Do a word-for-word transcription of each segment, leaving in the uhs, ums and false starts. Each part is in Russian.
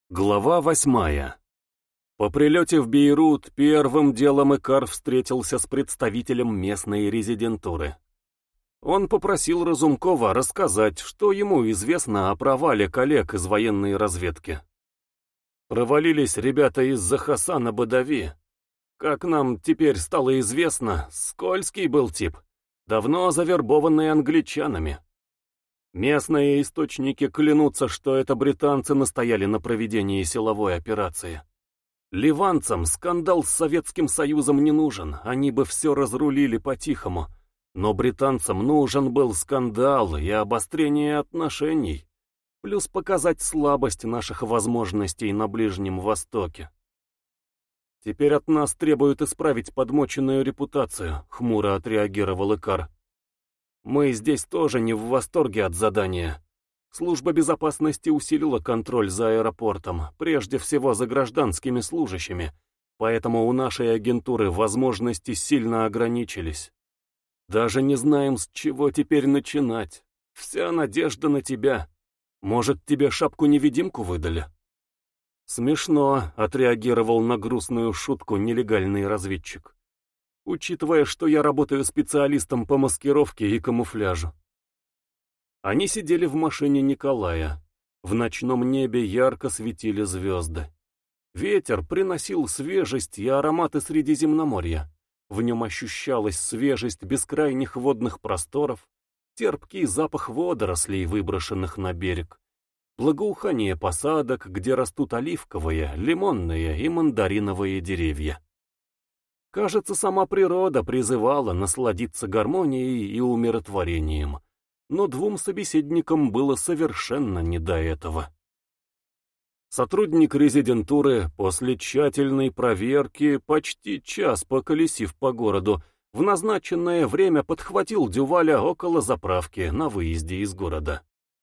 Глава восьмая. По прилете в Бейрут первым делом Икар встретился с представителем местной резидентуры. Он попросил Разумкова рассказать, что ему известно о провале коллег из военной разведки. Провалились ребята из-за Хасана Бадави. Как нам теперь стало известно, скользкий был тип, давно завербованный англичанами. Местные источники клянутся, что это британцы настояли на проведении силовой операции. Ливанцам скандал с Советским Союзом не нужен, они бы все разрулили по-тихому. Но британцам нужен был скандал и обострение отношений, плюс показать слабость наших возможностей на Ближнем Востоке. «Теперь от нас требуют исправить подмоченную репутацию», — хмуро отреагировал Икар. «Мы здесь тоже не в восторге от задания. Служба безопасности усилила контроль за аэропортом, прежде всего за гражданскими служащими, поэтому у нашей агентуры возможности сильно ограничились. Даже не знаем, с чего теперь начинать. Вся надежда на тебя. Может, тебе шапку-невидимку выдали?» «Смешно», — отреагировал на грустную шутку нелегальный разведчик, учитывая, что я работаю специалистом по маскировке и камуфляжу. Они сидели в машине Николая. В ночном небе ярко светили звезды. Ветер приносил свежесть и ароматы Средиземноморья. В нем ощущалась свежесть бескрайних водных просторов, терпкий запах водорослей, выброшенных на берег, благоухание посадок, где растут оливковые, лимонные и мандариновые деревья. Кажется, сама природа призывала насладиться гармонией и умиротворением, но двум собеседникам было совершенно не до этого. Сотрудник резидентуры после тщательной проверки, почти час поколесив по городу, в назначенное время подхватил Дюваля около заправки на выезде из города.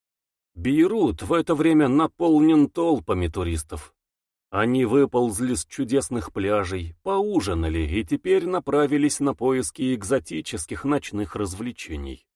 Бейрут в это время наполнен толпами туристов. Они выползли с чудесных пляжей, поужинали и теперь направились на поиски экзотических ночных развлечений.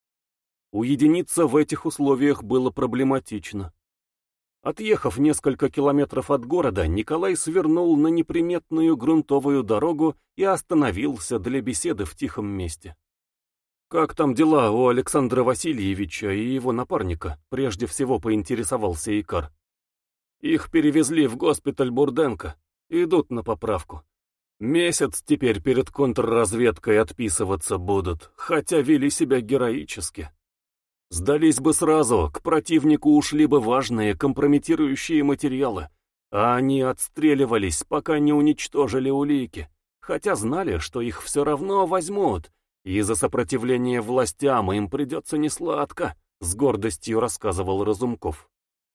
Уединиться в этих условиях было проблематично. Отъехав несколько километров от города, Николай свернул на неприметную грунтовую дорогу и остановился для беседы в тихом месте. «Как там дела у Александра Васильевича и его напарника?» — прежде всего поинтересовался Икар. «Их перевезли в госпиталь Бурденко. Идут на поправку. Месяц теперь перед контрразведкой отписываться будут, хотя вели себя героически. Сдались бы сразу, к противнику ушли бы важные компрометирующие материалы, а они отстреливались, пока не уничтожили улики, хотя знали, что их все равно возьмут, и за сопротивление властям им придется несладко», — с гордостью рассказывал Разумков.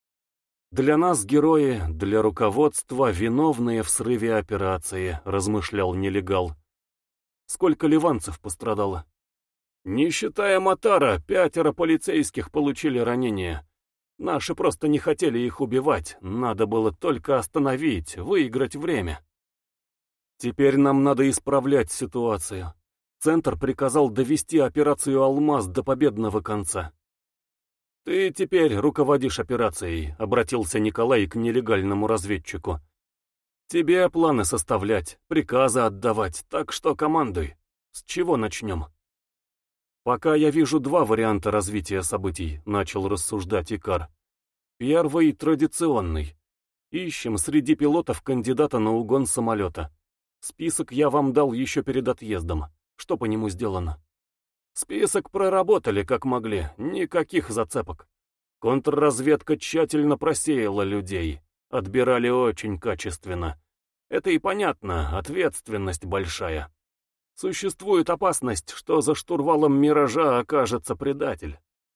«Для нас герои, для руководства виновные в срыве операции», — размышлял нелегал. «Сколько ливанцев пострадало?» «Не считая Матара, пятеро полицейских получили ранения. Наши просто не хотели их убивать, надо было только остановить, выиграть время. Теперь нам надо исправлять ситуацию. Центр приказал довести операцию «Алмаз» до победного конца». «Ты теперь руководишь операцией», — обратился Николай к нелегальному разведчику. «Тебе планы составлять, приказы отдавать, так что командуй. С чего начнем?» «Пока я вижу два варианта развития событий», — начал рассуждать Икар. «Первый — традиционный. Ищем среди пилотов кандидата на угон самолета. Список я вам дал еще перед отъездом. Что по нему сделано?» «Список проработали как могли, никаких зацепок. Контрразведка тщательно просеяла людей, отбирали очень качественно. Это и понятно, ответственность большая. Существует опасность, что за штурвалом «Миража» окажется предатель.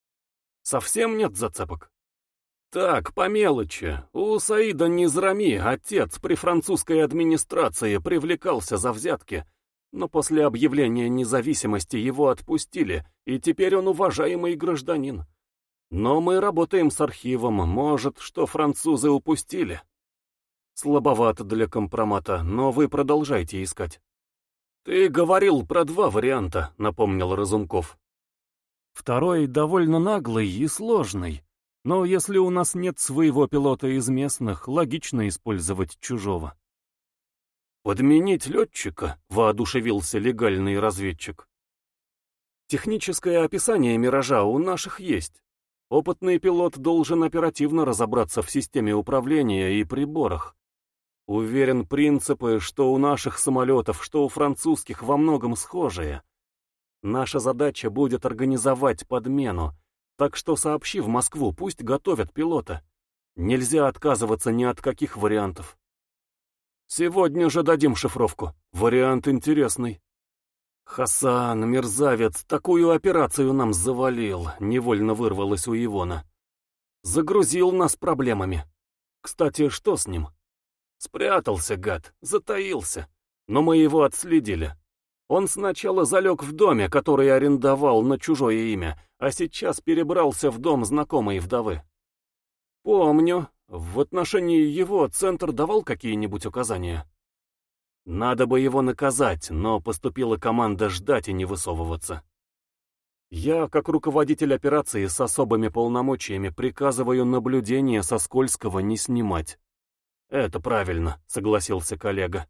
Совсем нет зацепок? Так, по мелочи. У Саида Низрами отец при французской администрации привлекался за взятки, но после объявления независимости его отпустили, и теперь он уважаемый гражданин. Но мы работаем с архивом, может, что французы упустили. Слабовато для компромата, но вы продолжайте искать. «Ты говорил про два варианта», — напомнил Разумков. «Второй довольно наглый и сложный. Но если у нас нет своего пилота из местных, логично использовать чужого. «Подменить летчика?» — воодушевился легальный разведчик. «Техническое описание «Миража» у наших есть. Опытный пилот должен оперативно разобраться в системе управления и приборах. Уверен, принципы, что у наших самолетов, что у французских, во многом схожие. Наша задача будет организовать подмену, так что сообщи в Москву, пусть готовят пилота. Нельзя отказываться ни от каких вариантов. Сегодня же дадим шифровку. Вариант интересный». «Хасан, мерзавец, такую операцию нам завалил», — невольно вырвалось у Ивона. «Загрузил нас проблемами. Кстати, что с ним?» «Спрятался, гад, затаился. Но мы его отследили. Он сначала залег в доме, который арендовал на чужое имя, а сейчас перебрался в дом знакомой вдовы. Помню, в отношении его центр давал какие-нибудь указания?» «Надо бы его наказать, но поступила команда ждать и не высовываться. Я, как руководитель операции с особыми полномочиями, приказываю наблюдение со Скользкого не снимать». «Это правильно», — согласился коллега.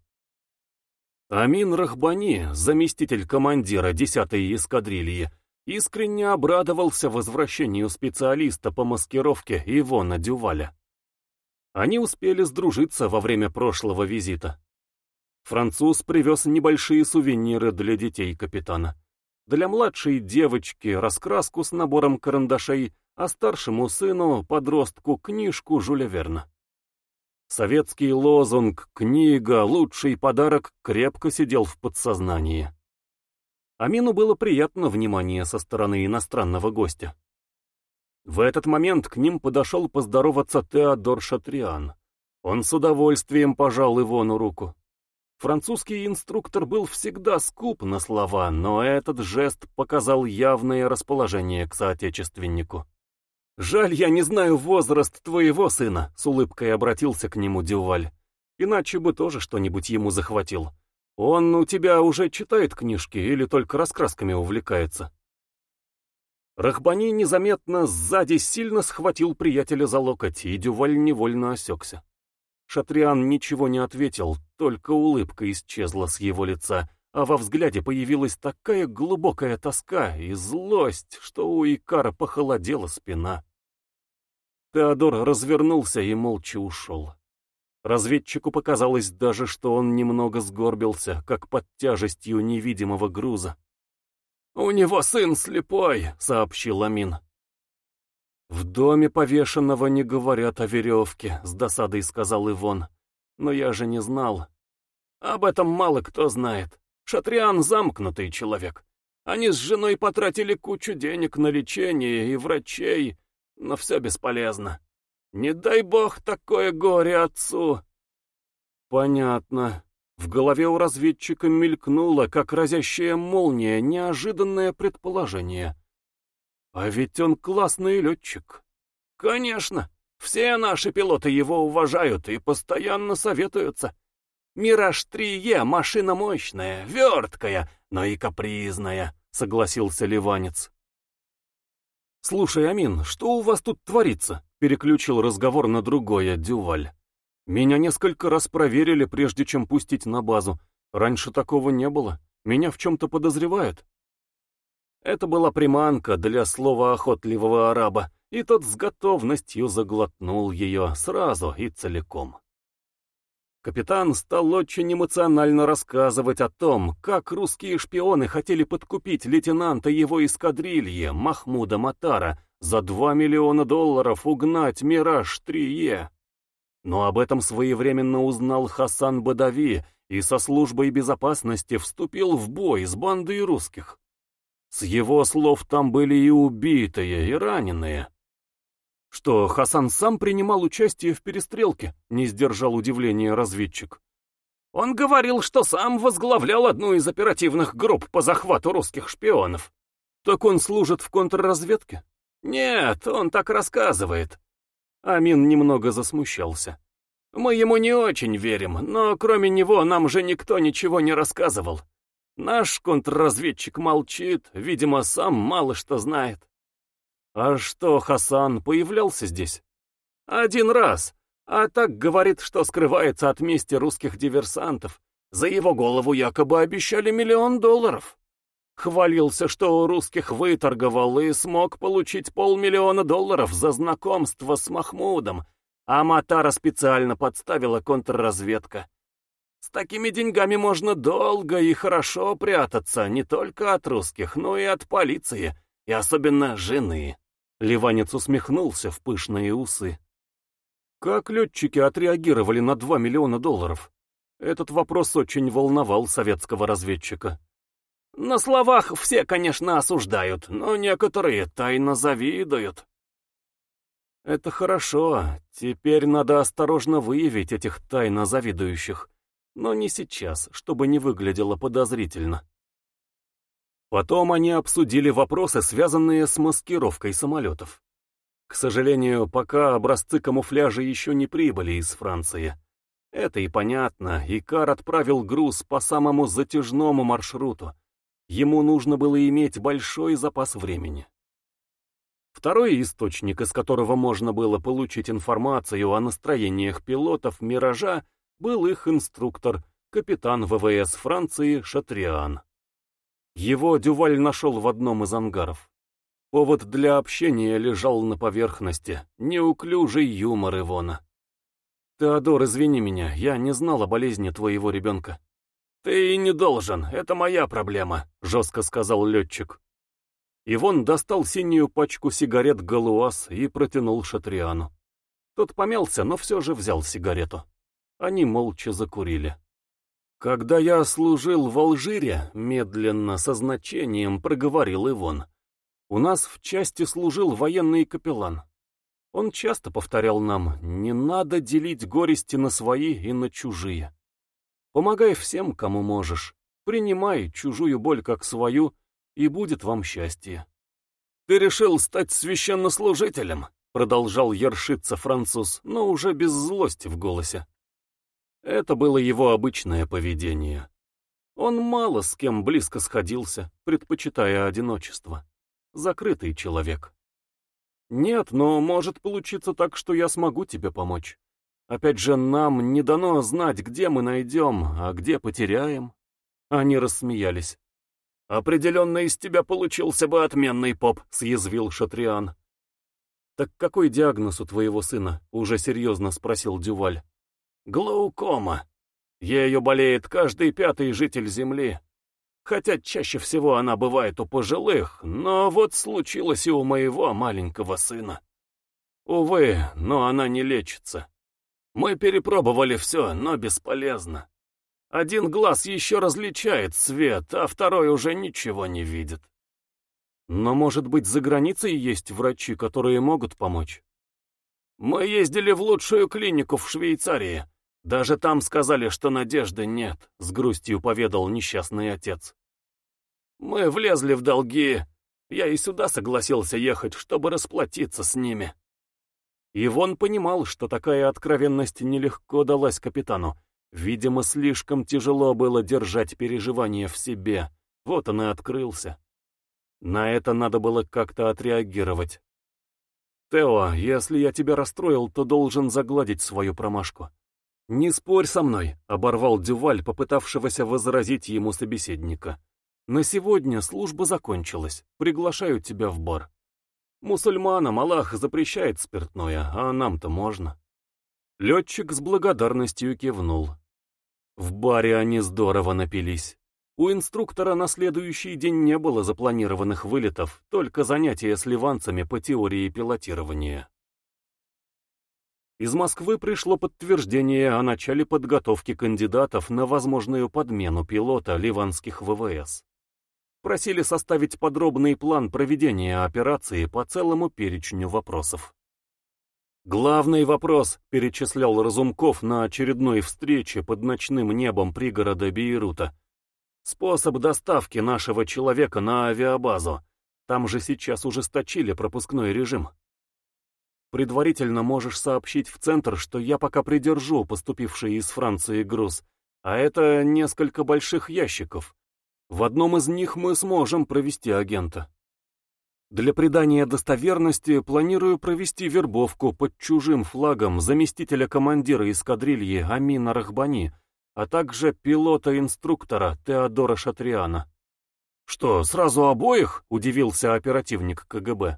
Амин Рахбани, заместитель командира десятой эскадрильи, искренне обрадовался возвращению специалиста по маскировке Ивона Дюваля. Они успели сдружиться во время прошлого визита. Француз привез небольшие сувениры для детей капитана. Для младшей девочки раскраску с набором карандашей, а старшему сыну, подростку, книжку Жюля Верна. Советский лозунг «Книга – лучший подарок» крепко сидел в подсознании. Амину было приятно внимание со стороны иностранного гостя. В этот момент к ним подошел поздороваться Теодор Шатриан. Он с удовольствием пожал Ивону руку. Французский инструктор был всегда скуп на слова, но этот жест показал явное расположение к соотечественнику. «Жаль, я не знаю возраст твоего сына», — с улыбкой обратился к нему Дюваль. «Иначе бы тоже что-нибудь ему захватил. Он у тебя уже читает книжки или только раскрасками увлекается?» Рахбани незаметно сзади сильно схватил приятеля за локоть, и Дюваль невольно осекся. Шатриан ничего не ответил, только улыбка исчезла с его лица, а во взгляде появилась такая глубокая тоска и злость, что у Икара похолодела спина. Теодор развернулся и молча ушел. Разведчику показалось даже, что он немного сгорбился, как под тяжестью невидимого груза. «У него сын слепой», — сообщил Амин. «В доме повешенного не говорят о веревке», — с досадой сказал Ивон. «Но я же не знал. Об этом мало кто знает. Шатриан замкнутый человек. Они с женой потратили кучу денег на лечение и врачей, но все бесполезно. Не дай бог такое горе отцу». «Понятно». В голове у разведчика мелькнуло, как разящая молния, неожиданное предположение. «А ведь он классный летчик». «Конечно, все наши пилоты его уважают и постоянно советуются. Мираж-три Е — машина мощная, верткая, но и капризная», — согласился ливанец. «Слушай, Амин, что у вас тут творится?» — переключил разговор на другое Дюваль. «Меня несколько раз проверили, прежде чем пустить на базу. Раньше такого не было. Меня в чем-то подозревают». Это была приманка для слова охотливого араба, и тот с готовностью заглотнул ее сразу и целиком. Капитан стал очень эмоционально рассказывать о том, как русские шпионы хотели подкупить лейтенанта его эскадрильи Махмуда Матара за два миллиона долларов угнать Мираж-три Е. Но об этом своевременно узнал Хасан Бадави и со службой безопасности вступил в бой с бандой русских. С его слов там были и убитые, и раненые. Что, Хасан сам принимал участие в перестрелке? Не сдержал удивления разведчик. Он говорил, что сам возглавлял одну из оперативных групп по захвату русских шпионов. Так он служит в контрразведке? Нет, он так рассказывает. Амин немного засмущался. Мы ему не очень верим, но кроме него нам же никто ничего не рассказывал. Наш контрразведчик молчит, видимо, сам мало что знает. А что, Хасан появлялся здесь? Один раз. А так говорит, что скрывается от мести русских диверсантов. За его голову якобы обещали миллион долларов. Хвалился, что у русских выторговал и смог получить полмиллиона долларов за знакомство с Махмудом, а Матара специально подставила контрразведка. С такими деньгами можно долго и хорошо прятаться не только от русских, но и от полиции, и особенно жены. Ливанец усмехнулся в пышные усы. Как летчики отреагировали на два миллиона долларов? Этот вопрос очень волновал советского разведчика. На словах все, конечно, осуждают, но некоторые тайно завидуют. Это хорошо. Теперь надо осторожно выявить этих тайно завидующих. Но не сейчас, чтобы не выглядело подозрительно. Потом они обсудили вопросы, связанные с маскировкой самолетов. К сожалению, пока образцы камуфляжа еще не прибыли из Франции. Это и понятно, Икар отправил груз по самому затяжному маршруту. Ему нужно было иметь большой запас времени. Второй источник, из которого можно было получить информацию о настроениях пилотов «Миража», был их инструктор, капитан ВВС Франции Шатриан. Его Дюваль нашел в одном из ангаров. Повод для общения лежал на поверхности, неуклюжий юмор Ивона. «Теодор, извини меня, я не знал о болезни твоего ребенка». «Ты и не должен, это моя проблема», — жестко сказал летчик. Ивон достал синюю пачку сигарет «Галуаз» и протянул Шатриану. Тот помялся, но все же взял сигарету. Они молча закурили. «Когда я служил в Алжире», — медленно, со значением проговорил Ивон, — «у нас в части служил военный капеллан. Он часто повторял нам: не надо делить горести на свои и на чужие. Помогай всем, кому можешь, принимай чужую боль как свою, и будет вам счастье». «Ты решил стать священнослужителем?» — продолжал ершиться француз, но уже без злости в голосе. Это было его обычное поведение. Он мало с кем близко сходился, предпочитая одиночество. Закрытый человек. «Нет, но может получиться так, что я смогу тебе помочь. Опять же, нам не дано знать, где мы найдем, а где потеряем». Они рассмеялись. «Определенно из тебя получился бы отменный поп», — съязвил Шатриан. «Так какой диагноз у твоего сына?» — уже серьезно спросил Дюваль. «Глаукома. Ею болеет каждый пятый житель Земли. Хотя чаще всего она бывает у пожилых, но вот случилось и у моего маленького сына. Увы, но она не лечится. Мы перепробовали все, но бесполезно. Один глаз еще различает свет, а второй уже ничего не видит». «Но, может быть, за границей есть врачи, которые могут помочь?» «Мы ездили в лучшую клинику в Швейцарии. Даже там сказали, что надежды нет», — с грустью поведал несчастный отец. «Мы влезли в долги. Я и сюда согласился ехать, чтобы расплатиться с ними». Ивон понимал, что такая откровенность нелегко далась капитану. Видимо, слишком тяжело было держать переживания в себе. Вот он и открылся. На это надо было как-то отреагировать. «Тео, если я тебя расстроил, то должен загладить свою промашку». «Не спорь со мной», — оборвал Дюваль, попытавшегося возразить ему собеседника. «На сегодня служба закончилась. Приглашаю тебя в бар. Мусульманам Аллах запрещает спиртное, а нам-то можно». Летчик с благодарностью кивнул. В баре они здорово напились. У инструктора на следующий день не было запланированных вылетов, только занятия с ливанцами по теории пилотирования. Из Москвы пришло подтверждение о начале подготовки кандидатов на возможную подмену пилота ливанских ВВС. Просили составить подробный план проведения операции по целому перечню вопросов. «Главный вопрос», — перечислял Разумков на очередной встрече под ночным небом пригорода Бейрута, — «способ доставки нашего человека на авиабазу. Там же сейчас ужесточили пропускной режим. Предварительно можешь сообщить в центр, что я пока придержу поступивший из Франции груз, а это несколько больших ящиков. В одном из них мы сможем провести агента». Для придания достоверности планирую провести вербовку под чужим флагом заместителя командира эскадрильи Амина Рахбани, а также пилота-инструктора Теодора Шатриана. «Что, сразу обоих?» — удивился оперативник КГБ.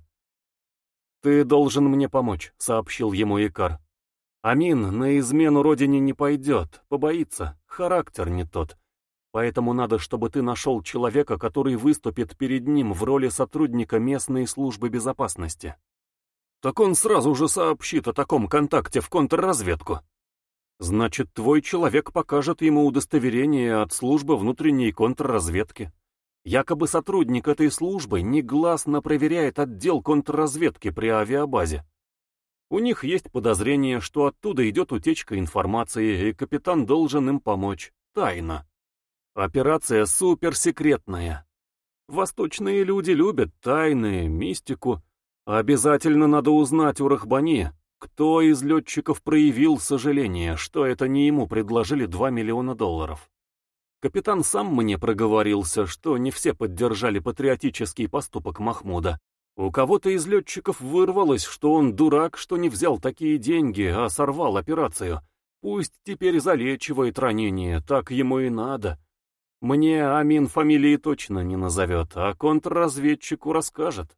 «Ты должен мне помочь», — сообщил ему Икар. «Амин на измену родине не пойдет, побоится, характер не тот. Поэтому надо, чтобы ты нашел человека, который выступит перед ним в роли сотрудника местной службы безопасности». «Так он сразу же сообщит о таком контакте в контрразведку». «Значит, твой человек покажет ему удостоверение от службы внутренней контрразведки. Якобы сотрудник этой службы негласно проверяет отдел контрразведки при авиабазе. У них есть подозрение, что оттуда идет утечка информации, и капитан должен им помочь. Тайно. Операция суперсекретная. Восточные люди любят тайны, мистику. Обязательно надо узнать у Рахбани, кто из летчиков проявил сожаление, что это не ему предложили два миллиона долларов. Капитан сам мне проговорился, что не все поддержали патриотический поступок Махмуда. У кого-то из летчиков вырвалось, что он дурак, что не взял такие деньги, а сорвал операцию. Пусть теперь залечивает ранение, так ему и надо. Мне Амин фамилии точно не назовет, а контрразведчику расскажет.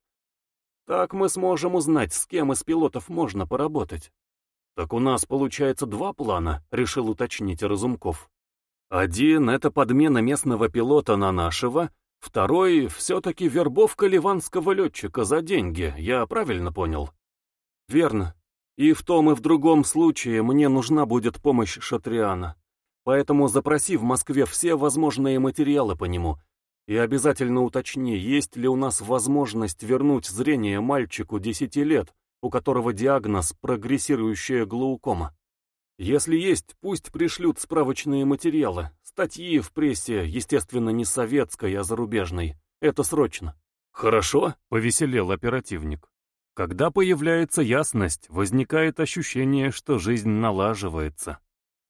Так мы сможем узнать, с кем из пилотов можно поработать. Так у нас получается два плана, решил уточнить Разумков. Один — это подмена местного пилота на нашего, второй — все-таки вербовка ливанского летчика за деньги, я правильно понял? Верно. И в том и в другом случае мне нужна будет помощь Шатриана. Поэтому запроси в Москве все возможные материалы по нему и обязательно уточни, есть ли у нас возможность вернуть зрение мальчику десяти лет, у которого диагноз прогрессирующая глаукома. Если есть, пусть пришлют справочные материалы, статьи в прессе, естественно, не советской, а зарубежной. Это срочно. Хорошо, повеселел оперативник. Когда появляется ясность, возникает ощущение, что жизнь налаживается.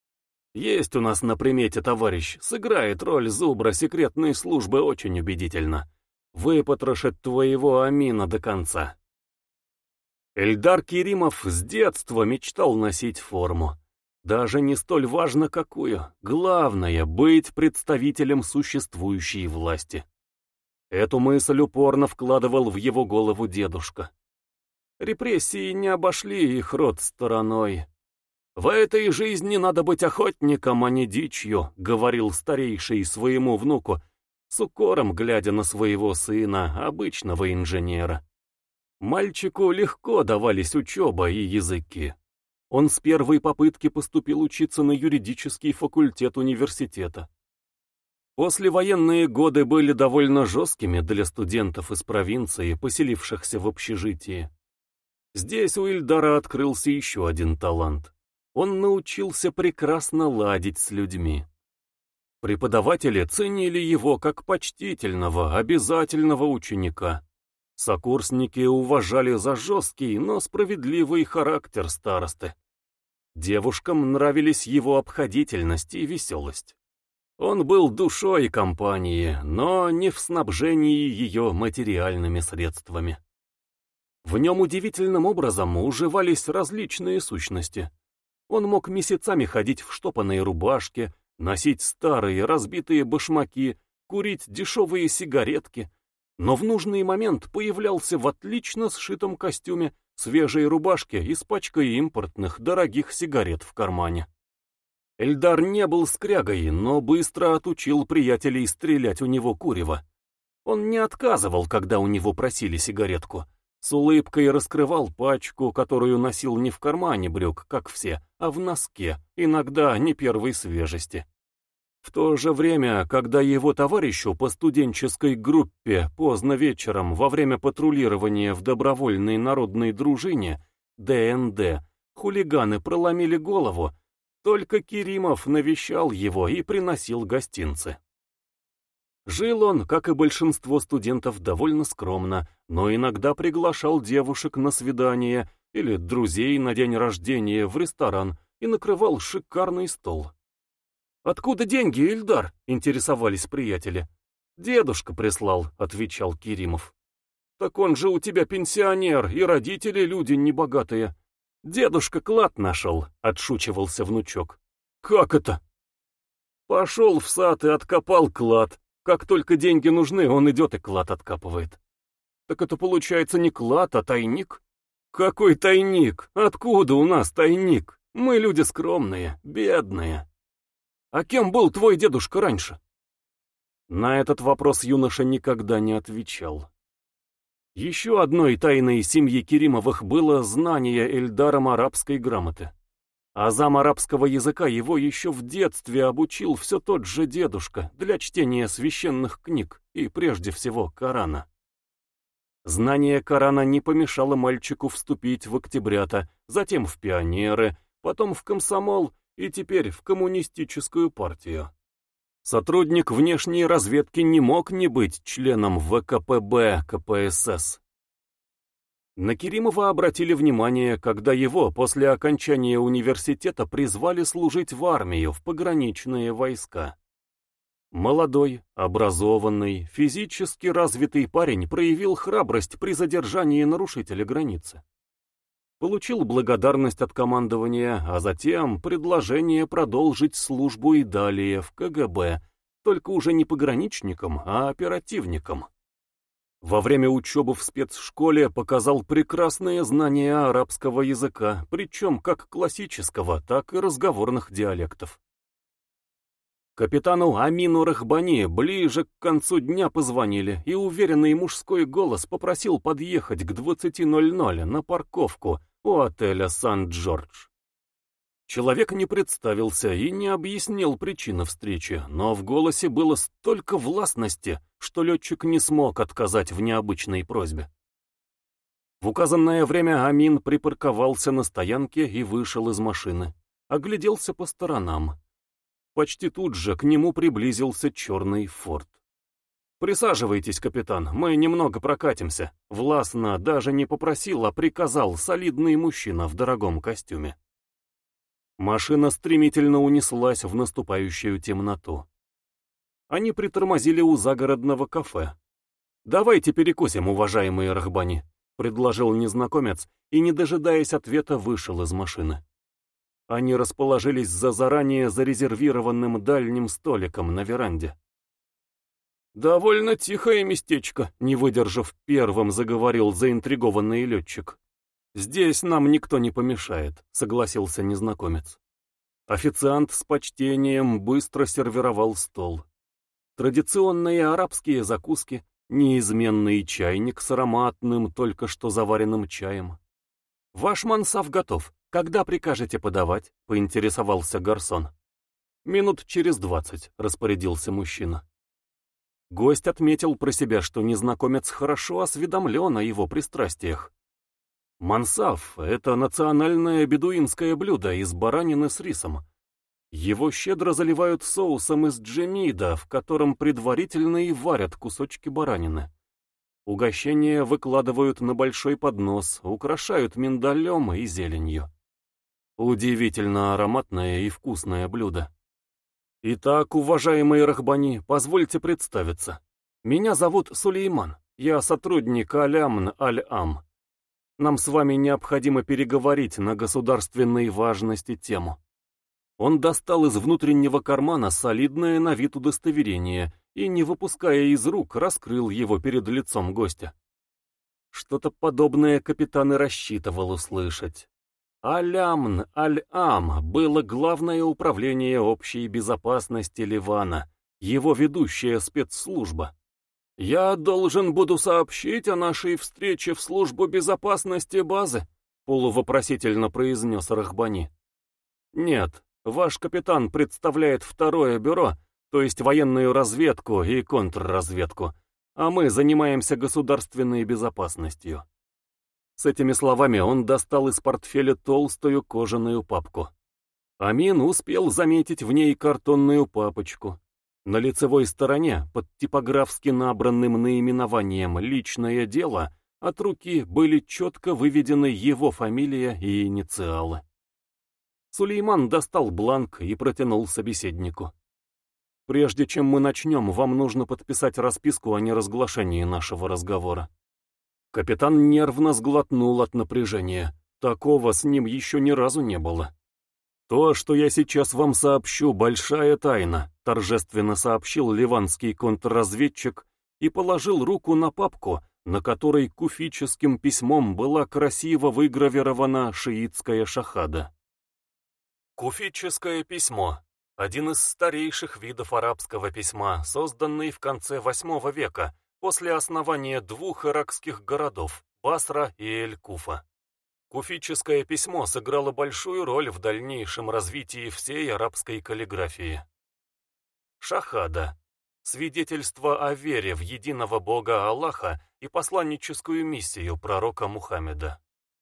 Есть у нас на примете товарищ, сыграет роль зубра секретной службы очень убедительно. Выпотрошит твоего Амина до конца. Эльдар Керимов с детства мечтал носить форму. Даже не столь важно какую, главное — быть представителем существующей власти. Эту мысль упорно вкладывал в его голову дедушка. Репрессии не обошли их род стороной. «В этой жизни надо быть охотником, а не дичью», — говорил старейший своему внуку, с укором глядя на своего сына, обычного инженера. Мальчику легко давались учеба и языки. Он с первой попытки поступил учиться на юридический факультет университета. Послевоенные годы были довольно жесткими для студентов из провинции, поселившихся в общежитии. Здесь у Ильдара открылся еще один талант. Он научился прекрасно ладить с людьми. Преподаватели ценили его как почтительного, обязательного ученика. Сокурсники уважали за жесткий, но справедливый характер старосты. Девушкам нравились его обходительность и веселость. Он был душой компании, но не в снабжении ее материальными средствами. В нем удивительным образом уживались различные сущности. Он мог месяцами ходить в штопанной рубашке, носить старые разбитые башмаки, курить дешевые сигаретки, но в нужный момент появлялся в отлично сшитом костюме, свежей рубашке и с пачкой импортных дорогих сигарет в кармане. Эльдар не был скрягой, но быстро отучил приятелей стрелять у него курево. Он не отказывал, когда у него просили сигаретку. С улыбкой раскрывал пачку, которую носил не в кармане брюк, как все, а в носке, иногда не первой свежести. В то же время, когда его товарищу по студенческой группе поздно вечером во время патрулирования в добровольной народной дружине Дэ Эн Дэ хулиганы проломили голову, только Керимов навещал его и приносил гостинцы. Жил он, как и большинство студентов, довольно скромно, но иногда приглашал девушек на свидание или друзей на день рождения в ресторан и накрывал шикарный стол. «Откуда деньги, Ильдар?» — интересовались приятели. «Дедушка прислал», — отвечал Керимов. Так он же у тебя пенсионер, и родители люди небогатые. Дедушка клад нашел, отшучивался внучок. Как это? Пошел в сад и откопал клад. Как только деньги нужны, он идет и клад откапывает. Так это получается не клад, а тайник? Какой тайник? Откуда у нас тайник? Мы люди скромные, бедные. А кем был твой дедушка раньше? На этот вопрос юноша никогда не отвечал. Еще одной тайной семьи Керимовых было знание Эльдаром арабской грамоты. Азам арабского языка его еще в детстве обучил все тот же дедушка для чтения священных книг и прежде всего Корана. Знание Корана не помешало мальчику вступить в октябрята, затем в пионеры, потом в комсомол и теперь в коммунистическую партию. Сотрудник внешней разведки не мог не быть членом вэ ка пэ бэ ка пэ эс эс. На Керимова обратили внимание, когда его после окончания университета призвали служить в армию, в пограничные войска. Молодой, образованный, физически развитый парень проявил храбрость при задержании нарушителя границы. Получил благодарность от командования, а затем предложение продолжить службу и далее в ка гэ бэ, только уже не пограничником, а оперативником. Во время учебы в спецшколе показал прекрасные знания арабского языка, причем как классического, так и разговорных диалектов. Капитану Амину Рахбани ближе к концу дня позвонили, и уверенный мужской голос попросил подъехать к двадцати ноль-ноль на парковку у отеля Сан-Джордж. Человек не представился и не объяснил причины встречи, но в голосе было столько властности, что летчик не смог отказать в необычной просьбе. В указанное время Амин припарковался на стоянке и вышел из машины, огляделся по сторонам. Почти тут же к нему приблизился черный форд. «Присаживайтесь, капитан, мы немного прокатимся», — властно даже не попросил, а приказал солидный мужчина в дорогом костюме. Машина стремительно унеслась в наступающую темноту. Они притормозили у загородного кафе. «Давайте перекусим, уважаемые Рахбани», — предложил незнакомец и, не дожидаясь ответа, вышел из машины. Они расположились за заранее зарезервированным дальним столиком на веранде. «Довольно тихое местечко», — не выдержав первым, заговорил заинтригованный летчик. «Здесь нам никто не помешает», — согласился незнакомец. Официант с почтением быстро сервировал стол. Традиционные арабские закуски, неизменный чайник с ароматным, только что заваренным чаем. «Ваш мансав готов. Когда прикажете подавать?» — поинтересовался гарсон. «Минут через двадцать», — распорядился мужчина. Гость отметил про себя, что незнакомец хорошо осведомлен о его пристрастиях. Мансав — это национальное бедуинское блюдо из баранины с рисом. Его щедро заливают соусом из джемида, в котором предварительно и варят кусочки баранины. Угощение выкладывают на большой поднос, украшают миндалем и зеленью. Удивительно ароматное и вкусное блюдо. Итак, уважаемые Рахбани, позвольте представиться. Меня зовут Сулейман, я сотрудник Алямн Аль-Ам. Нам с вами необходимо переговорить на государственной важности тему. Он достал из внутреннего кармана солидное на вид удостоверение и, не выпуская из рук, раскрыл его перед лицом гостя. Что-то подобное капитан и рассчитывал услышать. Алямн Аль-Ам было главное управление общей безопасности Ливана, его ведущая спецслужба. «Я должен буду сообщить о нашей встрече в службу безопасности базы», полувопросительно произнес Рахбани. «Нет, ваш капитан представляет второе бюро, то есть военную разведку и контрразведку, а мы занимаемся государственной безопасностью». С этими словами он достал из портфеля толстую кожаную папку. Амин успел заметить в ней картонную папочку. На лицевой стороне, под типографски набранным наименованием «Личное дело», от руки были четко выведены его фамилия и инициалы. Сулейман достал бланк и протянул собеседнику. «Прежде чем мы начнем, вам нужно подписать расписку о неразглашении нашего разговора». Капитан нервно сглотнул от напряжения. Такого с ним еще ни разу не было. «То, что я сейчас вам сообщу, большая тайна», — торжественно сообщил ливанский контрразведчик и положил руку на папку, на которой куфическим письмом была красиво выгравирована шиитская шахада. Куфическое письмо — один из старейших видов арабского письма, созданный в конце восьмого века, после основания двух иракских городов — Басра и Эль-Куфа. Куфическое письмо сыграло большую роль в дальнейшем развитии всей арабской каллиграфии. Шахада — свидетельство о вере в единого Бога Аллаха и посланническую миссию пророка Мухаммеда.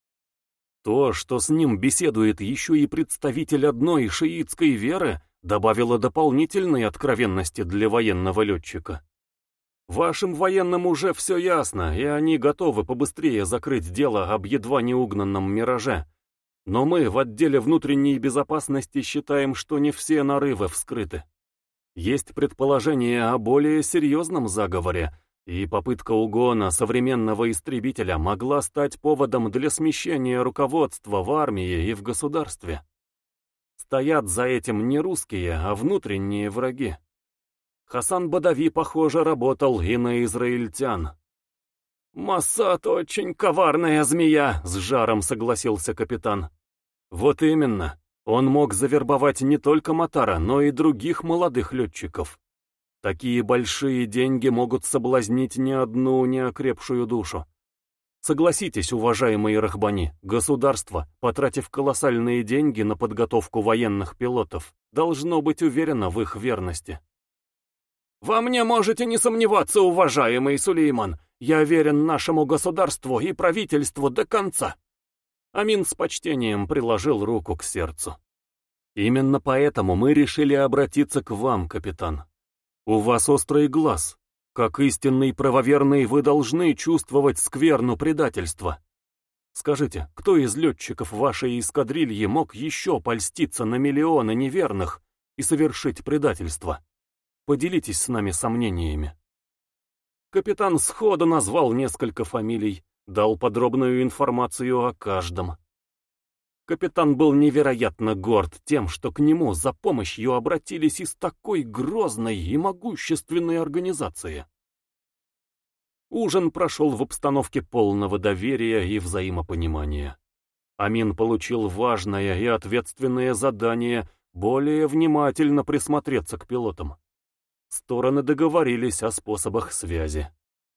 То, что с ним беседует еще и представитель одной шиитской веры, добавило дополнительной откровенности для военного летчика. Вашим военным уже все ясно, и они готовы побыстрее закрыть дело об едва не угнанном «Мираже». Но мы в отделе внутренней безопасности считаем, что не все нарывы вскрыты. Есть предположение о более серьезном заговоре, и попытка угона современного истребителя могла стать поводом для смещения руководства в армии и в государстве. Стоят за этим не русские, а внутренние враги. Хасан Бадави, похоже, работал и на израильтян. «Моссад очень коварная змея», — с жаром согласился капитан. «Вот именно. Он мог завербовать не только Матара, но и других молодых летчиков. Такие большие деньги могут соблазнить не одну неокрепшую душу. Согласитесь, уважаемые рахбани, государство, потратив колоссальные деньги на подготовку военных пилотов, должно быть уверено в их верности». «Во мне можете не сомневаться, уважаемый Сулейман. Я верен нашему государству и правительству до конца». Амин с почтением приложил руку к сердцу. «Именно поэтому мы решили обратиться к вам, капитан. У вас острый глаз. Как истинный правоверный вы должны чувствовать скверну предательства. Скажите, кто из летчиков вашей эскадрильи мог еще польститься на миллионы неверных и совершить предательство? Поделитесь с нами сомнениями». Капитан сходу назвал несколько фамилий, дал подробную информацию о каждом. Капитан был невероятно горд тем, что к нему за помощью обратились из такой грозной и могущественной организации. Ужин прошел в обстановке полного доверия и взаимопонимания. Амин получил важное и ответственное задание более внимательно присмотреться к пилотам. Стороны договорились о способах связи.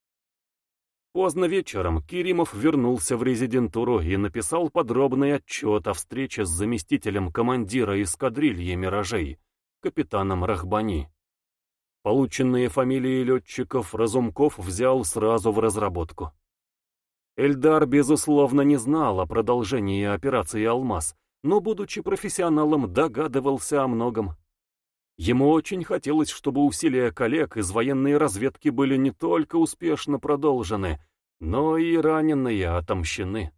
Поздно вечером Керимов вернулся в резидентуру и написал подробный отчет о встрече с заместителем командира эскадрильи «Миражей», капитаном Рахбани. Полученные фамилии летчиков Разумков взял сразу в разработку. Эльдар, безусловно, не знал о продолжении операции «Алмаз», но, будучи профессионалом, догадывался о многом. Ему очень хотелось, чтобы усилия коллег из военной разведки были не только успешно продолжены, но и раненые отомщены.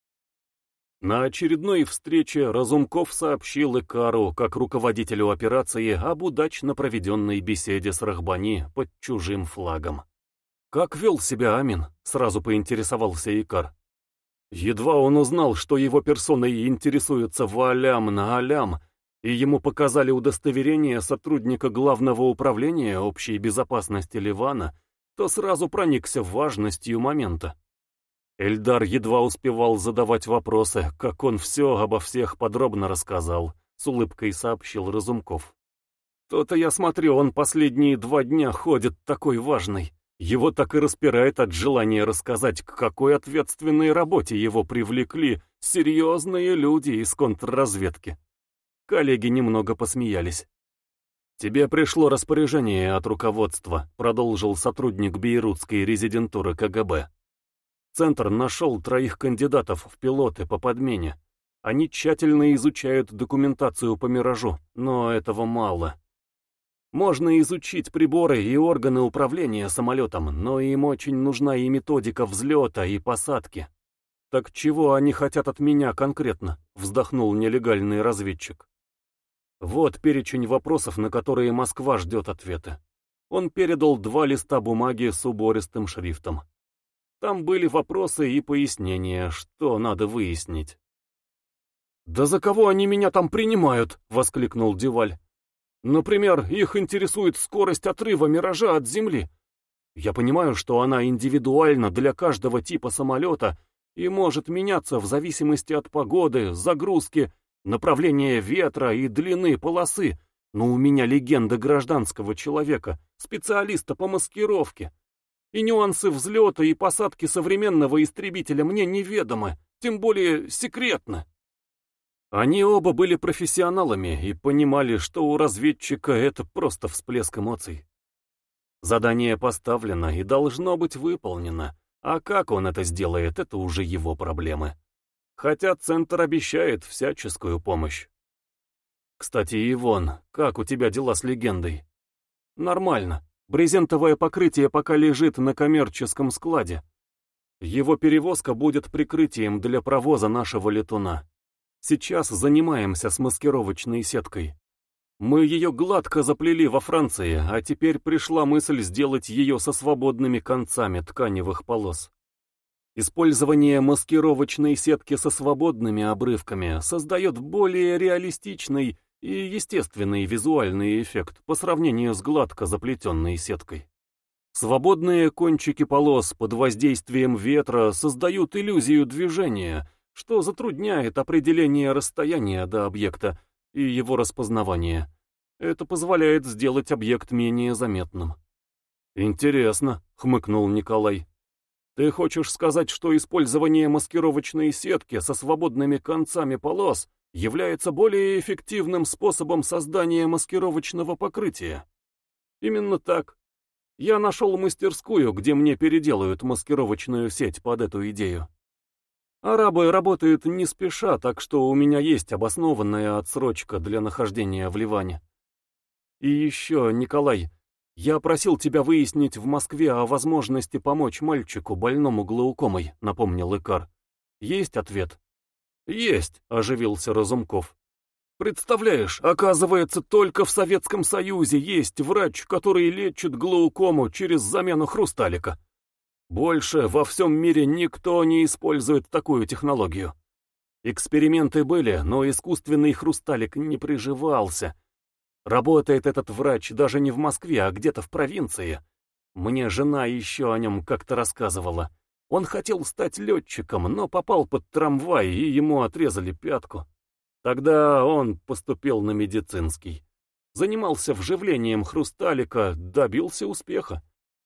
На очередной встрече Разумков сообщил Икару, как руководителю операции, об удачно проведенной беседе с Рахбани под чужим флагом. «Как вел себя Амин?» — сразу поинтересовался Икар. Едва он узнал, что его персоной интересуется валям на алям, и ему показали удостоверение сотрудника Главного управления общей безопасности Ливана, то сразу проникся важностью момента. Эльдар едва успевал задавать вопросы, как он все обо всех подробно рассказал, с улыбкой сообщил Разумков. «То-то я смотрю, он последние два дня ходит такой важный. Его так и распирает от желания рассказать, к какой ответственной работе его привлекли серьезные люди из контрразведки». Коллеги немного посмеялись. «Тебе пришло распоряжение от руководства», — продолжил сотрудник бейрутской резидентуры ка гэ бэ. «Центр нашел троих кандидатов в пилоты по подмене. Они тщательно изучают документацию по «Миражу», но этого мало. Можно изучить приборы и органы управления самолетом, но им очень нужна и методика взлета и посадки». «Так чего они хотят от меня конкретно?» — вздохнул нелегальный разведчик. Вот перечень вопросов, на которые Москва ждет ответа. Он передал два листа бумаги с убористым шрифтом. Там были вопросы и пояснения, что надо выяснить. «Да за кого они меня там принимают?» — воскликнул Дюваль. «Например, их интересует скорость отрыва «Миража» от Земли. Я понимаю, что она индивидуальна для каждого типа самолета и может меняться в зависимости от погоды, загрузки, направления ветра и длины полосы, но у меня легенда гражданского человека, специалиста по маскировке. И нюансы взлета и посадки современного истребителя мне неведомы, тем более секретны». Они оба были профессионалами и понимали, что у разведчика это просто всплеск эмоций. Задание поставлено и должно быть выполнено, а как он это сделает, это уже его проблемы. Хотя Центр обещает всяческую помощь. «Кстати, Ивон, как у тебя дела с легендой?» «Нормально. Брезентовое покрытие пока лежит на коммерческом складе. Его перевозка будет прикрытием для провоза нашего летуна. Сейчас занимаемся с маскировочной сеткой. Мы ее гладко заплели во Франции, а теперь пришла мысль сделать ее со свободными концами тканевых полос. Использование маскировочной сетки со свободными обрывками создает более реалистичный и естественный визуальный эффект по сравнению с гладко заплетенной сеткой. Свободные кончики полос под воздействием ветра создают иллюзию движения, что затрудняет определение расстояния до объекта и его распознавание. Это позволяет сделать объект менее заметным. «Интересно», — хмыкнул Николай. «Ты хочешь сказать, что использование маскировочной сетки со свободными концами полос является более эффективным способом создания маскировочного покрытия?» «Именно так. Я нашел мастерскую, где мне переделают маскировочную сеть под эту идею. Арабы работают не спеша, так что у меня есть обоснованная отсрочка для нахождения в Ливане. И еще, Николай, я просил тебя выяснить в Москве о возможности помочь мальчику, больному глаукомой», — напомнил Икар. «Есть ответ?» «Есть», — оживился Разумков. «Представляешь, оказывается, только в Советском Союзе есть врач, который лечит глаукому через замену хрусталика. Больше во всем мире никто не использует такую технологию. Эксперименты были, но искусственный хрусталик не приживался. Работает этот врач даже не в Москве, а где-то в провинции. Мне жена еще о нем как-то рассказывала. Он хотел стать летчиком, но попал под трамвай, и ему отрезали пятку. Тогда он поступил на медицинский. Занимался вживлением хрусталика, добился успеха.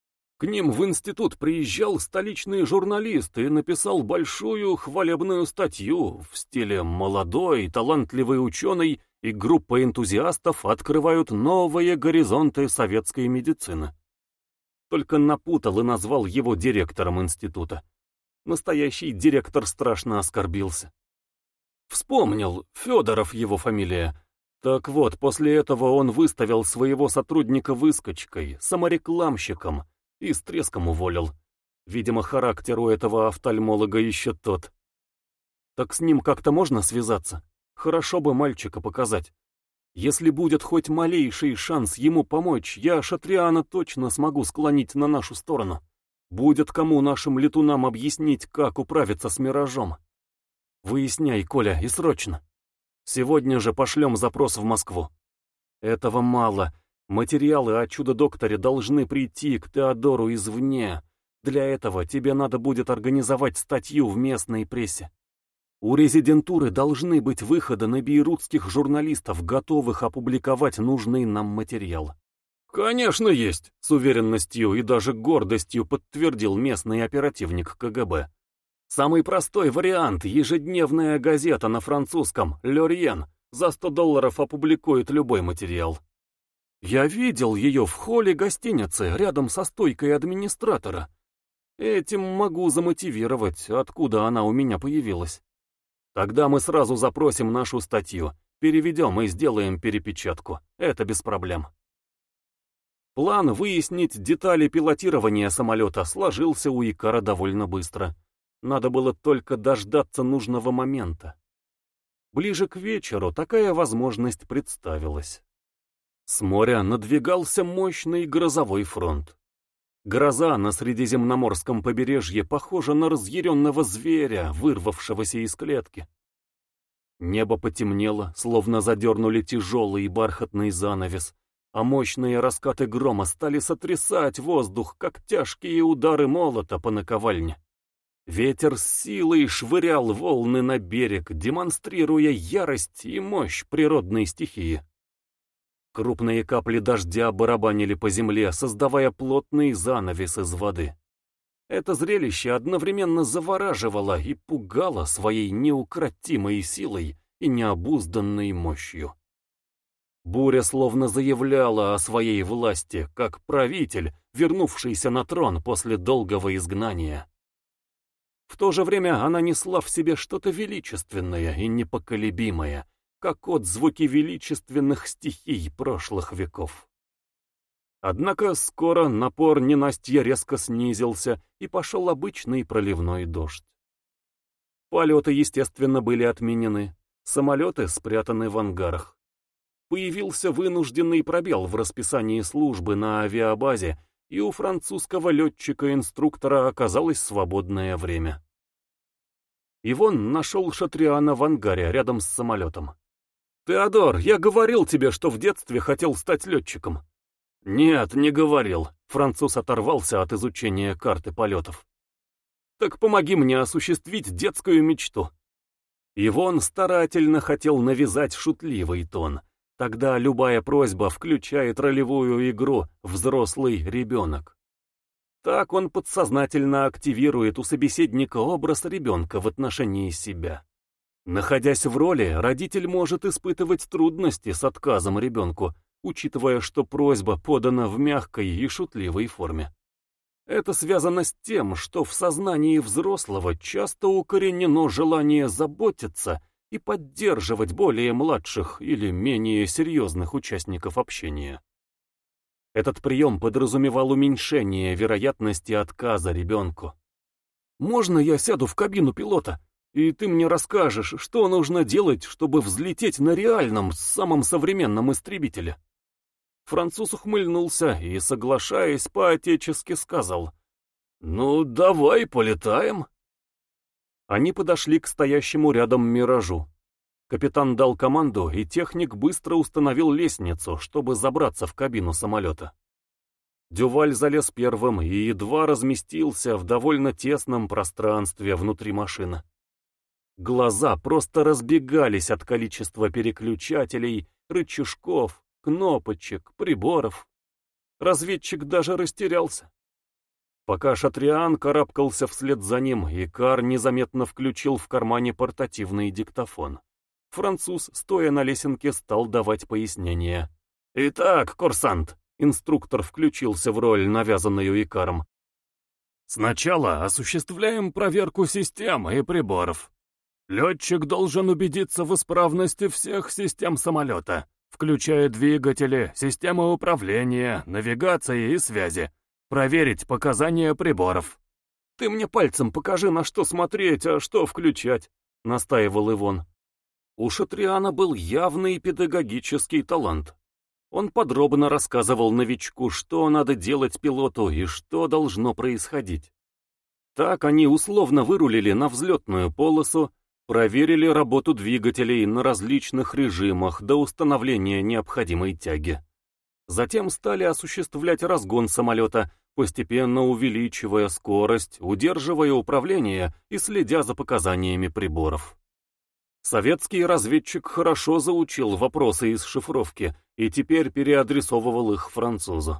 К ним в институт приезжал столичный журналист и написал большую хвалебную статью в стиле «Молодой, талантливый ученый и группа энтузиастов открывают новые горизонты советской медицины». Только напутал и назвал его директором института. Настоящий директор страшно оскорбился. Вспомнил, Федоров его фамилия. Так вот, после этого он выставил своего сотрудника выскочкой, саморекламщиком, и с треском уволил. Видимо, характер у этого офтальмолога еще тот. Так с ним как-то можно связаться? Хорошо бы мальчика показать. Если будет хоть малейший шанс ему помочь, я Шатриана точно смогу склонить на нашу сторону. Будет кому нашим летунам объяснить, как управиться с миражом. Выясняй, Коля, и срочно. Сегодня же пошлем запрос в Москву. Этого мало. Материалы о чудо-докторе должны прийти к Теодору извне. Для этого тебе надо будет организовать статью в местной прессе. У резидентуры должны быть выходы на бейрутских журналистов, готовых опубликовать нужный нам материал. «Конечно есть», — с уверенностью и даже гордостью подтвердил местный оперативник ка гэ бэ. «Самый простой вариант — ежедневная газета на французском «Лёриен» за сто долларов опубликует любой материал. Я видел ее в холле гостиницы, рядом со стойкой администратора. Этим могу замотивировать, откуда она у меня появилась. Тогда мы сразу запросим нашу статью, переведем и сделаем перепечатку. Это без проблем». План выяснить детали пилотирования самолета сложился у Икара довольно быстро. Надо было только дождаться нужного момента. Ближе к вечеру такая возможность представилась. С моря надвигался мощный грозовой фронт. Гроза на Средиземноморском побережье похожа на разъяренного зверя, вырвавшегося из клетки. Небо потемнело, словно задернули тяжелый бархатный занавес, а мощные раскаты грома стали сотрясать воздух, как тяжкие удары молота по наковальне. Ветер с силой швырял волны на берег, демонстрируя ярость и мощь природной стихии. Крупные капли дождя барабанили по земле, создавая плотный занавес из воды. Это зрелище одновременно завораживало и пугало своей неукротимой силой и необузданной мощью. Буря словно заявляла о своей власти, как правитель, вернувшийся на трон после долгого изгнания. В то же время она несла в себе что-то величественное и непоколебимое, как отзвуки величественных стихий прошлых веков. Однако скоро напор ненастья резко снизился, и пошел обычный проливной дождь. Полеты, естественно, были отменены, самолеты спрятаны в ангарах. Появился вынужденный пробел в расписании службы на авиабазе, и у французского летчика-инструктора оказалось свободное время. Ивон нашел Шатриана в ангаре рядом с самолетом. «Теодор, я говорил тебе, что в детстве хотел стать летчиком». «Нет, не говорил», — француз оторвался от изучения карты полетов. «Так помоги мне осуществить детскую мечту». Ивон старательно хотел навязать шутливый тон. Тогда любая просьба включает ролевую игру «взрослый ребенок». Так он подсознательно активирует у собеседника образ ребенка в отношении себя. Находясь в роли, родитель может испытывать трудности с отказом ребенку, учитывая, что просьба подана в мягкой и шутливой форме. Это связано с тем, что в сознании взрослого часто укоренено желание заботиться и поддерживать более младших или менее серьезных участников общения. Этот прием подразумевал уменьшение вероятности отказа ребенку. «Можно я сяду в кабину пилота, и ты мне расскажешь, что нужно делать, чтобы взлететь на реальном, самом современном истребителе?» Француз ухмыльнулся и, соглашаясь, по-отечески сказал: «Ну, давай полетаем». Они подошли к стоящему рядом «Миражу». Капитан дал команду, и техник быстро установил лестницу, чтобы забраться в кабину самолета. Дюваль залез первым и едва разместился в довольно тесном пространстве внутри машины. Глаза просто разбегались от количества переключателей, рычажков, кнопочек, приборов. Разведчик даже растерялся. Пока Шатриан карабкался вслед за ним, Икар незаметно включил в кармане портативный диктофон. Француз, стоя на лесенке, стал давать пояснения. «Итак, курсант», — инструктор включился в роль, навязанную Икаром. «Сначала осуществляем проверку систем и приборов. Летчик должен убедиться в исправности всех систем самолета, включая двигатели, системы управления, навигации и связи. Проверить показания приборов». «Ты мне пальцем покажи, на что смотреть, а что включать», — настаивал Ивон. У Шатриана был явный педагогический талант. Он подробно рассказывал новичку, что надо делать пилоту и что должно происходить. Так они условно вырулили на взлетную полосу, проверили работу двигателей на различных режимах до установления необходимой тяги. Затем стали осуществлять разгон самолета, постепенно увеличивая скорость, удерживая управление и следя за показаниями приборов. Советский разведчик хорошо заучил вопросы из шифровки и теперь переадресовывал их французу.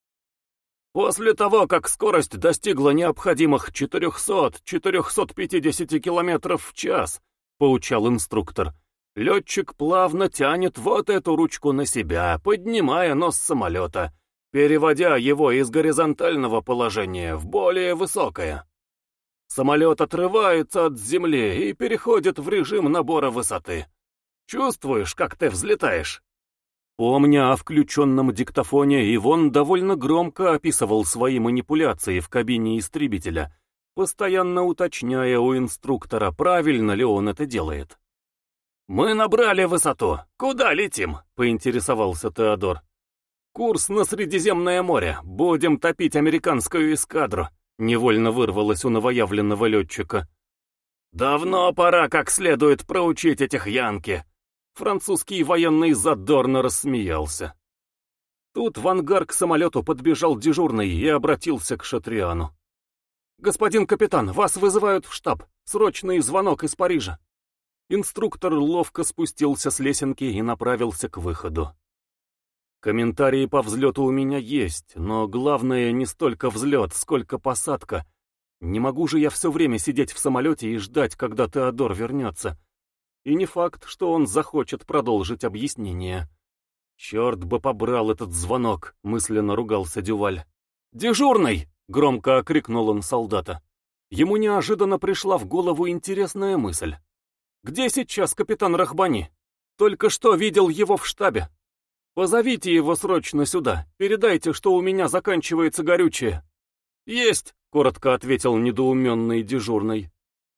После того, как скорость достигла необходимых четырехсот-четырехсот пятидесяти километров в час, поучал инструктор, летчик плавно тянет вот эту ручку на себя, поднимая нос самолета, переводя его из горизонтального положения в более высокое. Самолет отрывается от земли и переходит в режим набора высоты. Чувствуешь, как ты взлетаешь? Помня о включенном диктофоне, Ивон довольно громко описывал свои манипуляции в кабине истребителя, постоянно уточняя у инструктора, правильно ли он это делает. «Мы набрали высоту. Куда летим?» — поинтересовался Теодор. «Курс на Средиземное море. Будем топить американскую эскадру», — невольно вырвалось у новоявленного летчика. «Давно пора как следует проучить этих янки». Французский военный задорно рассмеялся. Тут в ангар к самолету подбежал дежурный и обратился к Шатриану. «Господин капитан, вас вызывают в штаб. Срочный звонок из Парижа». Инструктор ловко спустился с лесенки и направился к выходу. Комментарии по взлету у меня есть, но главное не столько взлет, сколько посадка. Не могу же я все время сидеть в самолете и ждать, когда Теодор вернется. И не факт, что он захочет продолжить объяснение. «Черт бы побрал этот звонок», — мысленно ругался Дюваль. «Дежурный!» — громко окрикнул он солдата. Ему неожиданно пришла в голову интересная мысль. «Где сейчас капитан Рахбани? Только что видел его в штабе. Позовите его срочно сюда, передайте, что у меня заканчивается горючее». «Есть!» — коротко ответил недоуменный дежурный.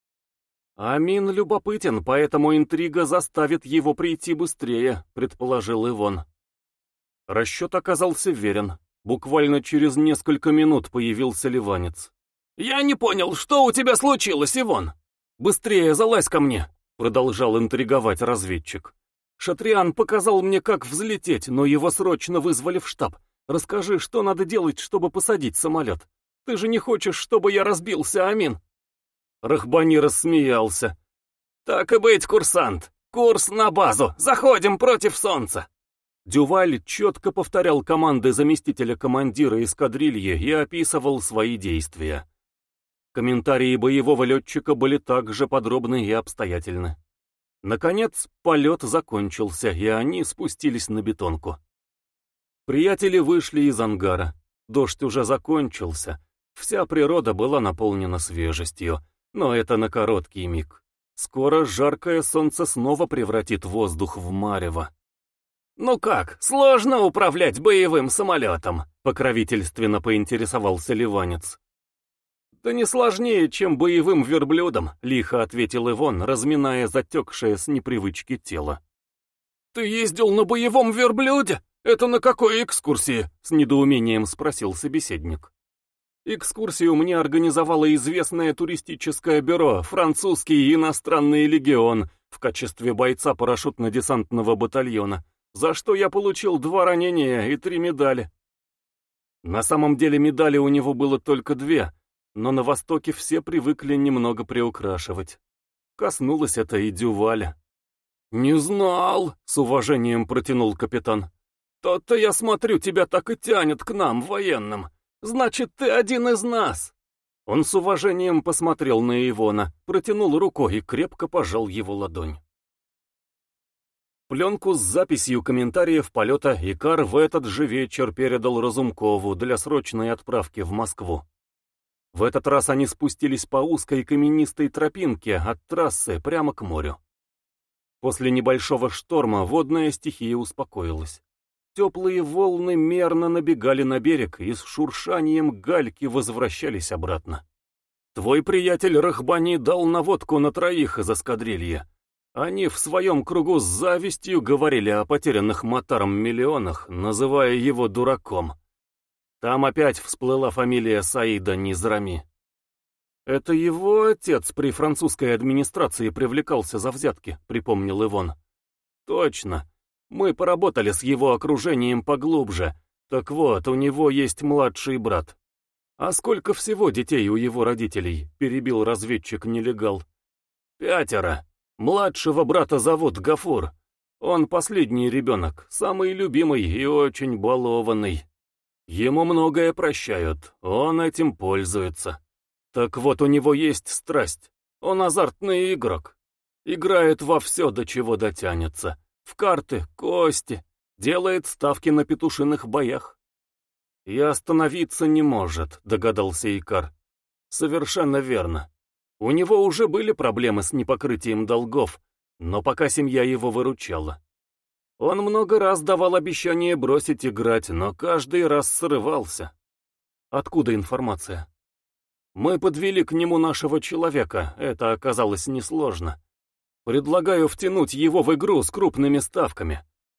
«Амин любопытен, поэтому интрига заставит его прийти быстрее», — предположил Ивон. Расчет оказался верен. Буквально через несколько минут появился ливанец. «Я не понял, что у тебя случилось, Ивон?» «Быстрее залазь ко мне», — продолжал интриговать разведчик. «Шатриан показал мне, как взлететь, но его срочно вызвали в штаб. Расскажи, что надо делать, чтобы посадить самолет. Ты же не хочешь, чтобы я разбился, Амин?» Рахбани рассмеялся. «Так и быть, курсант. Курс на базу. Заходим против солнца». Дюваль четко повторял команды заместителя командира эскадрильи и описывал свои действия. Комментарии боевого летчика были также подробны и обстоятельны. Наконец, полет закончился, и они спустились на бетонку. Приятели вышли из ангара. Дождь уже закончился. Вся природа была наполнена свежестью, но это на короткий миг. Скоро жаркое солнце снова превратит воздух в марево. «Ну как, сложно управлять боевым самолетом?» — покровительственно поинтересовался ливанец. «Да не сложнее, чем боевым верблюдом», — лихо ответил Ивон, разминая затекшее с непривычки тело. «Ты ездил на боевом верблюде? Это на какой экскурсии?» — с недоумением спросил собеседник. «Экскурсию мне организовало известное туристическое бюро «Французский и иностранный легион» в качестве бойца парашютно-десантного батальона, за что я получил два ранения и три медали». На самом деле медали у него было только две, но на Востоке все привыкли немного приукрашивать. Коснулось это и Дюваля. «Не знал», — с уважением протянул капитан. «То-то, я смотрю, тебя так и тянет к нам, военным. Значит, ты один из нас». Он с уважением посмотрел на Ивона, протянул руку и крепко пожал его ладонь. Пленку с записью комментариев полета Икар в этот же вечер передал Разумкову для срочной отправки в Москву. В этот раз они спустились по узкой каменистой тропинке от трассы прямо к морю. После небольшого шторма водная стихия успокоилась. Теплые волны мерно набегали на берег и с шуршанием гальки возвращались обратно. «Твой приятель Рахбани дал наводку на троих из эскадрильи. Они в своем кругу с завистью говорили о потерянных Матаром миллионах, называя его дураком. Там опять всплыла фамилия Саида Низрами. «Это его отец при французской администрации привлекался за взятки», — припомнил Ивон. «Точно. Мы поработали с его окружением поглубже. Так вот, у него есть младший брат». «А сколько всего детей у его родителей?» — перебил разведчик-нелегал. «Пятеро. Младшего брата зовут Гафур. Он последний ребенок, самый любимый и очень балованный. Ему многое прощают, он этим пользуется. Так вот, у него есть страсть. Он азартный игрок. Играет во все, до чего дотянется. В карты, кости, делает ставки на петушиных боях. И остановиться не может», — догадался Икар. «Совершенно верно. У него уже были проблемы с непокрытием долгов, но пока семья его выручала. Он много раз давал обещание бросить играть, но каждый раз срывался». «Откуда информация?» «Мы подвели к нему нашего человека, это оказалось несложно. Предлагаю втянуть его в игру с крупными ставками.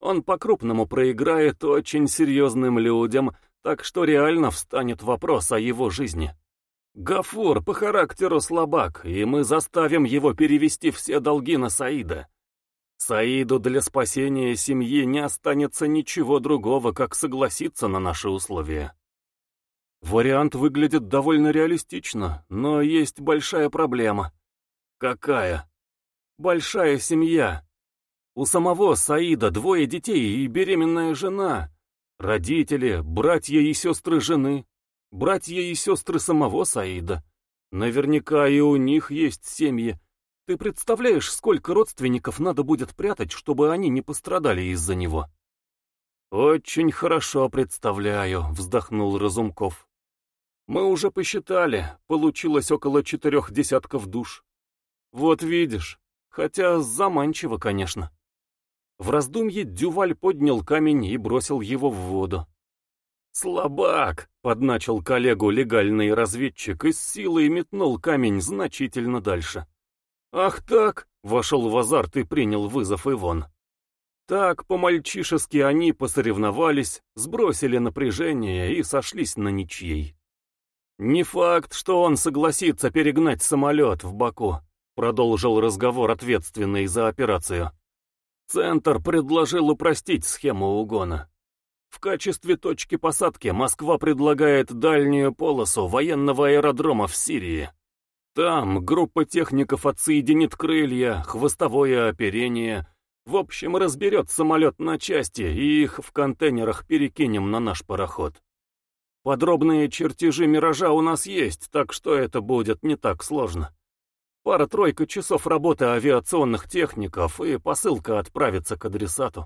Он по-крупному проиграет очень серьезным людям, так что реально встанет вопрос о его жизни. Гафур по характеру слабак, и мы заставим его перевести все долги на Саида. Саиду для спасения семьи не останется ничего другого, как согласиться на наши условия. Вариант выглядит довольно реалистично, но есть большая проблема. Какая? Большая семья. У самого Саида двое детей и беременная жена. Родители, братья и сестры жены. Братья и сестры самого Саида. Наверняка и у них есть семьи. Ты представляешь, сколько родственников надо будет прятать, чтобы они не пострадали из-за него? Очень хорошо представляю, вздохнул Разумков. Мы уже посчитали, получилось около четырех десятков душ. Вот видишь, хотя заманчиво, конечно. В раздумье Дюваль поднял камень и бросил его в воду. «Слабак!» — подначил коллегу легальный разведчик и с силой метнул камень значительно дальше. «Ах так!» — вошел в азарт и принял вызов Ивон. Так, по-мальчишески они посоревновались, сбросили напряжение и сошлись на ничьей. «Не факт, что он согласится перегнать самолет в Баку», — продолжил разговор ответственный за операцию. «Центр предложил упростить схему угона. В качестве точки посадки Москва предлагает дальнюю полосу военного аэродрома в Сирии. Там группа техников отсоединит крылья, хвостовое оперение, в общем, разберет самолет на части и их в контейнерах перекинем на наш пароход. Подробные чертежи «Миража» у нас есть, так что это будет не так сложно. Пара-тройка часов работы авиационных техников, и посылка отправится к адресату».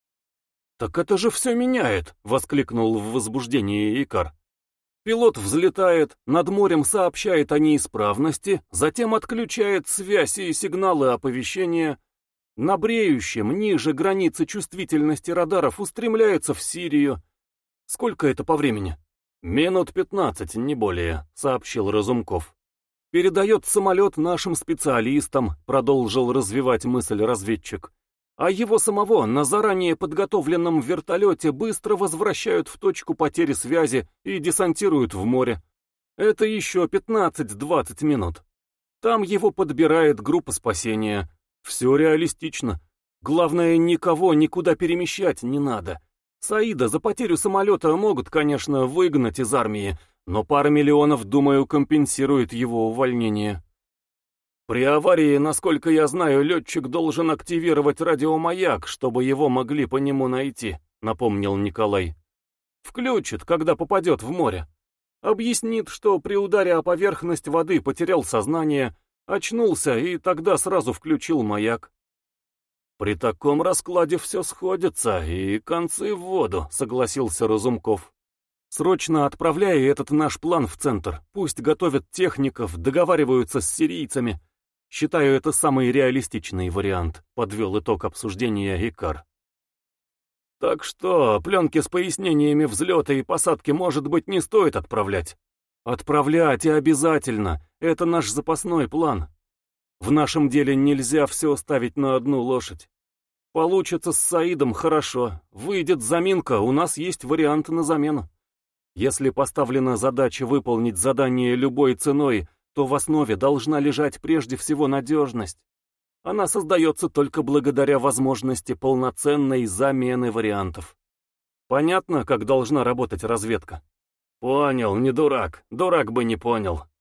«Так это же все меняет!» — воскликнул в возбуждении Икар. «Пилот взлетает, над морем сообщает о неисправности, затем отключает связь и сигналы оповещения. На бреющем, ниже границы чувствительности радаров устремляется в Сирию. Сколько это по времени?» «Минут пятнадцать, не более», — сообщил Разумков. «Передает самолет нашим специалистам», — продолжил развивать мысль разведчик. «А его самого на заранее подготовленном вертолете быстро возвращают в точку потери связи и десантируют в море. Это еще пятнадцать-двадцать минут. Там его подбирает группа спасения. Все реалистично. Главное, никого никуда перемещать не надо. Саида за потерю самолета могут, конечно, выгнать из армии, но пара миллионов, думаю, компенсирует его увольнение. При аварии, насколько я знаю, летчик должен активировать радиомаяк, чтобы его могли по нему найти», — напомнил Николай. «Включит, когда попадет в море. Объяснит, что при ударе о поверхность воды потерял сознание, очнулся и тогда сразу включил маяк». «При таком раскладе все сходится, и концы в воду», — согласился Разумков. «Срочно отправляй этот наш план в центр. Пусть готовят техников, договариваются с сирийцами. Считаю, это самый реалистичный вариант», — подвел итог обсуждения Икар. «Так что, пленки с пояснениями взлета и посадки, может быть, не стоит отправлять?» «Отправлять и обязательно. Это наш запасной план. В нашем деле нельзя все ставить на одну лошадь. Получится с Саидом — хорошо. Выйдет заминка, у нас есть варианты на замену. Если поставлена задача выполнить задание любой ценой, то в основе должна лежать прежде всего надежность. Она создается только благодаря возможности полноценной замены вариантов. Понятно, как должна работать разведка?» «Понял, не дурак. Дурак бы не понял»,